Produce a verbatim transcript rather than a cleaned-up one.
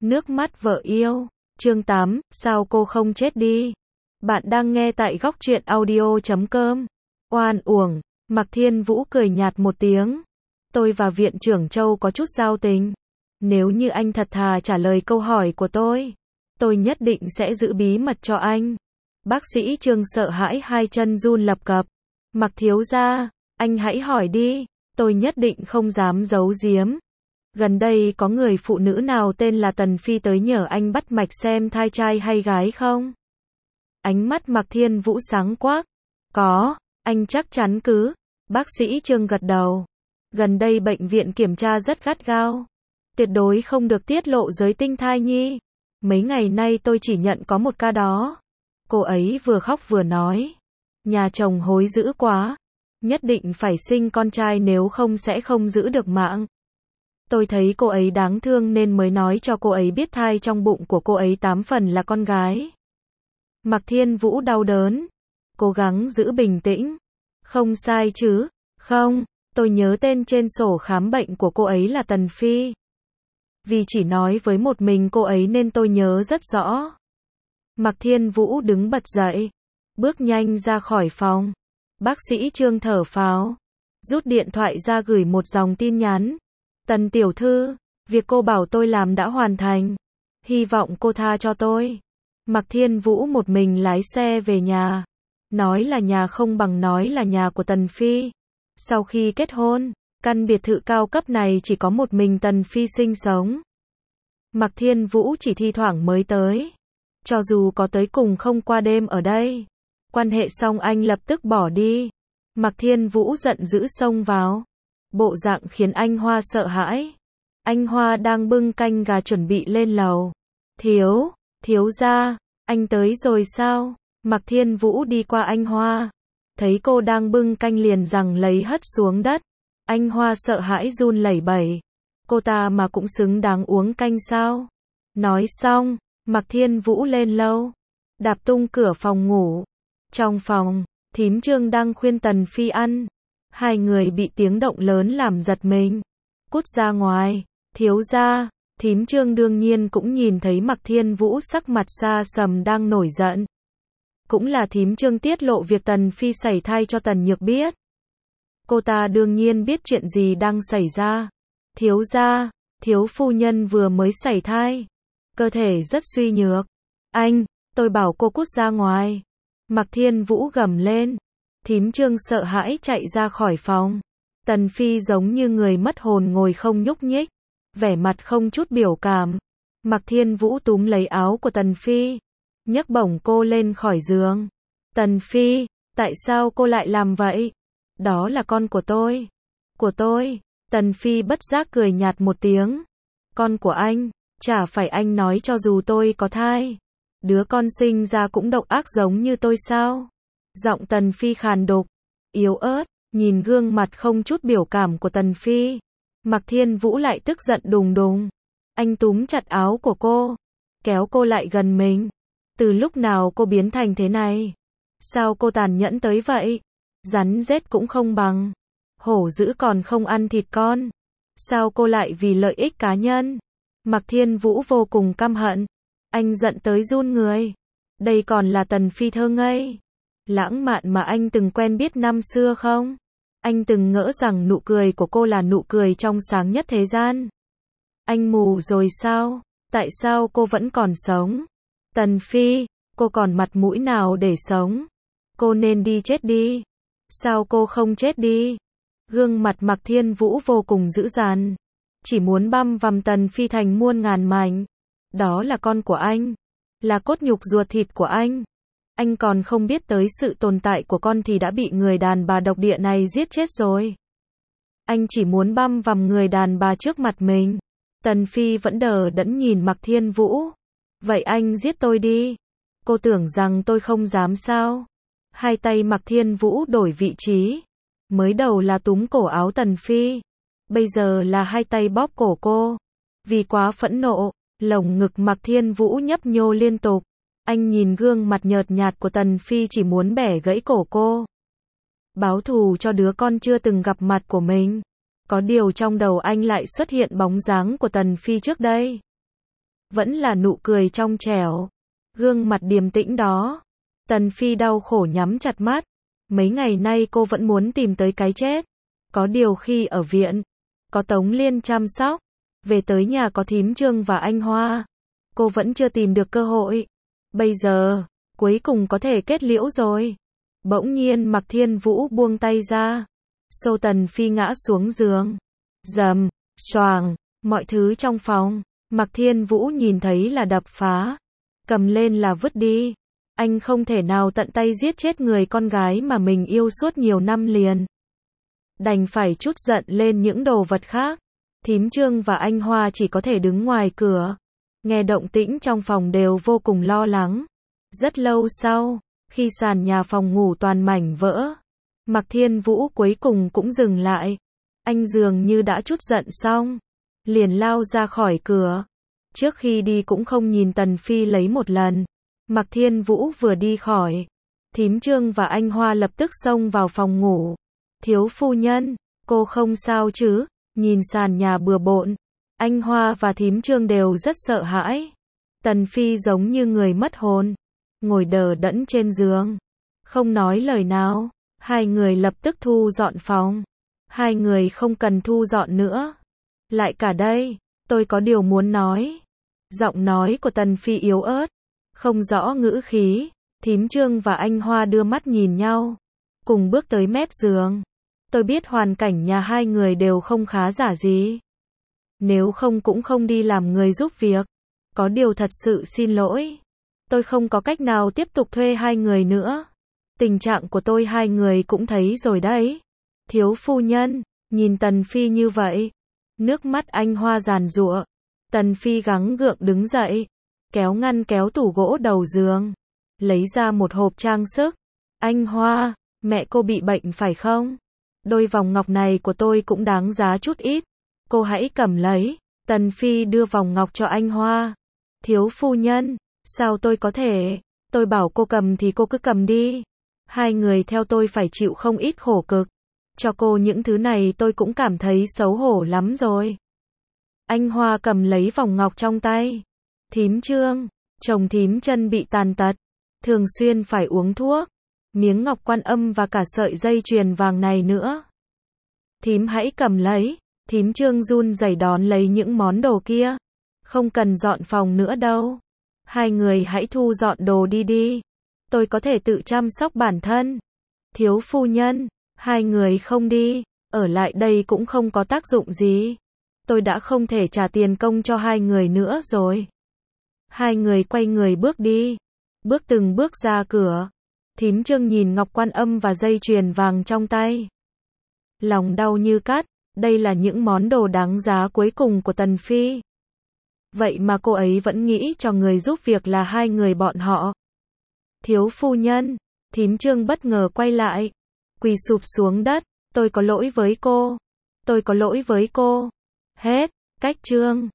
Nước mắt vợ yêu. Chương tám, sao cô không chết đi? Bạn đang nghe tại góc truyện audio chấm com. Oan uổng, Mạc Thiên Vũ cười nhạt một tiếng. Tôi và viện trưởng Châu có chút giao tình. Nếu như anh thật thà trả lời câu hỏi của tôi, tôi nhất định sẽ giữ bí mật cho anh. Bác sĩ Trương sợ hãi hai chân run lập cập. Mạc thiếu gia, anh hãy hỏi đi, tôi nhất định không dám giấu giếm. Gần đây có người phụ nữ nào tên là Tần Phi tới nhờ anh bắt mạch xem thai trai hay gái không? Ánh mắt Mạc Thiên Vũ sáng quắc. Có, anh chắc chắn cứ. Bác sĩ Trương gật đầu. Gần đây bệnh viện kiểm tra rất gắt gao. Tuyệt đối không được tiết lộ giới tinh thai nhi. Mấy ngày nay tôi chỉ nhận có một ca đó. Cô ấy vừa khóc vừa nói. Nhà chồng hối dữ quá. Nhất định phải sinh con trai nếu không sẽ không giữ được mạng. Tôi thấy cô ấy đáng thương nên mới nói cho cô ấy biết thai trong bụng của cô ấy tám phần là con gái. Mạc Thiên Vũ đau đớn. Cố gắng giữ bình tĩnh. Không sai chứ? Không, tôi nhớ tên trên sổ khám bệnh của cô ấy là Tần Phi. Vì chỉ nói với một mình cô ấy nên tôi nhớ rất rõ. Mạc Thiên Vũ đứng bật dậy. Bước nhanh ra khỏi phòng. Bác sĩ Trương thở phào. Rút điện thoại ra gửi một dòng tin nhắn. Tần tiểu thư, việc cô bảo tôi làm đã hoàn thành. Hy vọng cô tha cho tôi. Mạc Thiên Vũ một mình lái xe về nhà. Nói là nhà không bằng nói là nhà của Tần Phi. Sau khi kết hôn, căn biệt thự cao cấp này chỉ có một mình Tần Phi sinh sống. Mạc Thiên Vũ chỉ thi thoảng mới tới. Cho dù có tới cùng không qua đêm ở đây. Quan hệ xong anh lập tức bỏ đi. Mạc Thiên Vũ giận dữ xông vào. Bộ dạng khiến anh Hoa sợ hãi. Anh Hoa đang bưng canh gà chuẩn bị lên lầu. Thiếu, thiếu gia, anh tới rồi sao? Mạc Thiên Vũ đi qua anh Hoa. Thấy cô đang bưng canh liền rằng lấy hất xuống đất. Anh Hoa sợ hãi run lẩy bẩy. Cô ta mà cũng xứng đáng uống canh sao? Nói xong, Mạc Thiên Vũ lên lâu. Đạp tung cửa phòng ngủ. Trong phòng, thím Trương đang khuyên Tần Phi ăn. Hai người bị tiếng động lớn làm giật mình. Cút ra ngoài, thiếu gia. Thím Trương đương nhiên cũng nhìn thấy Mạc Thiên Vũ sắc mặt xa sầm đang nổi giận. Cũng là thím Trương tiết lộ việc Tần Phi sảy thai cho Tần Nhược biết. Cô ta đương nhiên biết chuyện gì đang xảy ra. Thiếu gia, thiếu phu nhân vừa mới sảy thai. Cơ thể rất suy nhược. Anh, tôi bảo cô cút ra ngoài. Mạc Thiên Vũ gầm lên. Thím Trương sợ hãi chạy ra khỏi phòng. Tần Phi giống như người mất hồn ngồi không nhúc nhích. Vẻ mặt không chút biểu cảm. Mạc Thiên Vũ túm lấy áo của Tần Phi. Nhấc bổng cô lên khỏi giường. Tần Phi, tại sao cô lại làm vậy? Đó là con của tôi. Của tôi. Tần Phi bất giác cười nhạt một tiếng. Con của anh, chả phải anh nói cho dù tôi có thai. Đứa con sinh ra cũng độc ác giống như tôi sao? Giọng Tần Phi khàn đục, yếu ớt, nhìn gương mặt không chút biểu cảm của Tần Phi. Mạc Thiên Vũ lại tức giận đùng đùng. Anh túm chặt áo của cô, kéo cô lại gần mình. Từ lúc nào cô biến thành thế này? Sao cô tàn nhẫn tới vậy? Rắn rết cũng không bằng. Hổ dữ còn không ăn thịt con. Sao cô lại vì lợi ích cá nhân? Mạc Thiên Vũ vô cùng căm hận. Anh giận tới run người. Đây còn là Tần Phi thơ ngây, lãng mạn mà anh từng quen biết năm xưa không? Anh từng ngỡ rằng nụ cười của cô là nụ cười trong sáng nhất thế gian. Anh mù rồi sao? Tại sao cô vẫn còn sống? Tần Phi, cô còn mặt mũi nào để sống? Cô nên đi chết đi. Sao cô không chết đi? Gương mặt Mạc Thiên Vũ vô cùng dữ dằn. Chỉ muốn băm vằm Tần Phi thành muôn ngàn mảnh. Đó là con của anh. Là cốt nhục ruột thịt của anh. Anh còn không biết tới sự tồn tại của con thì đã bị người đàn bà độc địa này giết chết rồi. Anh chỉ muốn băm vằm người đàn bà trước mặt mình. Tần Phi vẫn đờ đẫn nhìn Mạc Thiên Vũ. Vậy anh giết tôi đi. Cô tưởng rằng tôi không dám sao? Hai tay Mạc Thiên Vũ đổi vị trí. Mới đầu là túm cổ áo Tần Phi. Bây giờ là hai tay bóp cổ cô. Vì quá phẫn nộ, lồng ngực Mạc Thiên Vũ nhấp nhô liên tục. Anh nhìn gương mặt nhợt nhạt của Tần Phi chỉ muốn bẻ gãy cổ cô. Báo thù cho đứa con chưa từng gặp mặt của mình. Có điều trong đầu anh lại xuất hiện bóng dáng của Tần Phi trước đây. vẫn là nụ cười trong trẻo, gương mặt điềm tĩnh đó. Tần Phi đau khổ nhắm chặt mắt. Mấy ngày nay cô vẫn muốn tìm tới cái chết. Có điều khi ở viện, có Tống Liên chăm sóc, về tới nhà có thím Trương và anh Hoa, cô vẫn chưa tìm được cơ hội. Bây giờ, cuối cùng có thể kết liễu rồi. Bỗng nhiên Mạc Thiên Vũ buông tay ra. Xô Tần Phi ngã xuống giường. Dầm, xoàng, mọi thứ trong phòng, Mạc Thiên Vũ nhìn thấy là đập phá. Cầm lên là vứt đi. Anh không thể nào tận tay giết chết người con gái mà mình yêu suốt nhiều năm liền. Đành phải trút giận lên những đồ vật khác. Thím Trương và anh Hoa chỉ có thể đứng ngoài cửa. Nghe động tĩnh trong phòng đều vô cùng lo lắng. Rất lâu sau, khi sàn nhà phòng ngủ toàn mảnh vỡ, Mạc Thiên Vũ cuối cùng cũng dừng lại. Anh dường như đã trút giận xong, liền lao ra khỏi cửa. Trước khi đi cũng không nhìn Tần Phi lấy một lần. Mạc Thiên Vũ vừa đi khỏi, thím Trương và anh Hoa lập tức xông vào phòng ngủ. Thiếu phu nhân, cô không sao chứ? Nhìn sàn nhà bừa bộn, anh Hoa và thím Trương đều rất sợ hãi. Tần Phi giống như người mất hồn, ngồi đờ đẫn trên giường, không nói lời nào. Hai người lập tức thu dọn phòng. Hai người không cần thu dọn nữa. Lại cả đây, tôi có điều muốn nói. Giọng nói của Tần Phi yếu ớt, không rõ ngữ khí. Thím Trương và anh Hoa đưa mắt nhìn nhau, cùng bước tới mép giường. Tôi biết hoàn cảnh nhà hai người đều không khá giả gì. Nếu không cũng không đi làm người giúp việc. Có điều thật sự xin lỗi. Tôi không có cách nào tiếp tục thuê hai người nữa. Tình trạng của tôi hai người cũng thấy rồi đấy. Thiếu phu nhân, nhìn Tần Phi như vậy. Nước mắt anh Hoa giàn giụa. Tần Phi gắng gượng đứng dậy, kéo ngăn kéo tủ gỗ đầu giường, lấy ra một hộp trang sức. Anh Hoa, mẹ cô bị bệnh phải không? Đôi vòng ngọc này của tôi cũng đáng giá chút ít. Cô hãy cầm lấy. Tần Phi đưa vòng ngọc cho anh Hoa. Thiếu phu nhân, sao tôi có thể? Tôi bảo cô cầm thì cô cứ cầm đi. Hai người theo tôi phải chịu không ít khổ cực. Cho cô những thứ này tôi cũng cảm thấy xấu hổ lắm rồi. Anh Hoa cầm lấy vòng ngọc trong tay. Thím Trương, chồng thím chân bị tàn tật, thường xuyên phải uống thuốc. Miếng ngọc Quan Âm và cả sợi dây chuyền vàng này nữa. Thím hãy cầm lấy. Thím Trương run rẩy đón lấy những món đồ kia. Không cần dọn phòng nữa đâu. Hai người hãy thu dọn đồ đi đi. Tôi có thể tự chăm sóc bản thân. Thiếu phu nhân, hai người không đi, ở lại đây cũng không có tác dụng gì. Tôi đã không thể trả tiền công cho hai người nữa rồi. Hai người quay người bước đi, bước từng bước ra cửa. Thím Trương nhìn ngọc Quan Âm và dây chuyền vàng trong tay. Lòng đau như cắt, đây là những món đồ đáng giá cuối cùng của Tần Phi. Vậy mà cô ấy vẫn nghĩ cho người giúp việc là hai người bọn họ. Thiếu phu nhân, thím Trương bất ngờ quay lại, quỳ sụp xuống đất. Tôi có lỗi với cô. Tôi có lỗi với cô. Hết, cách chương.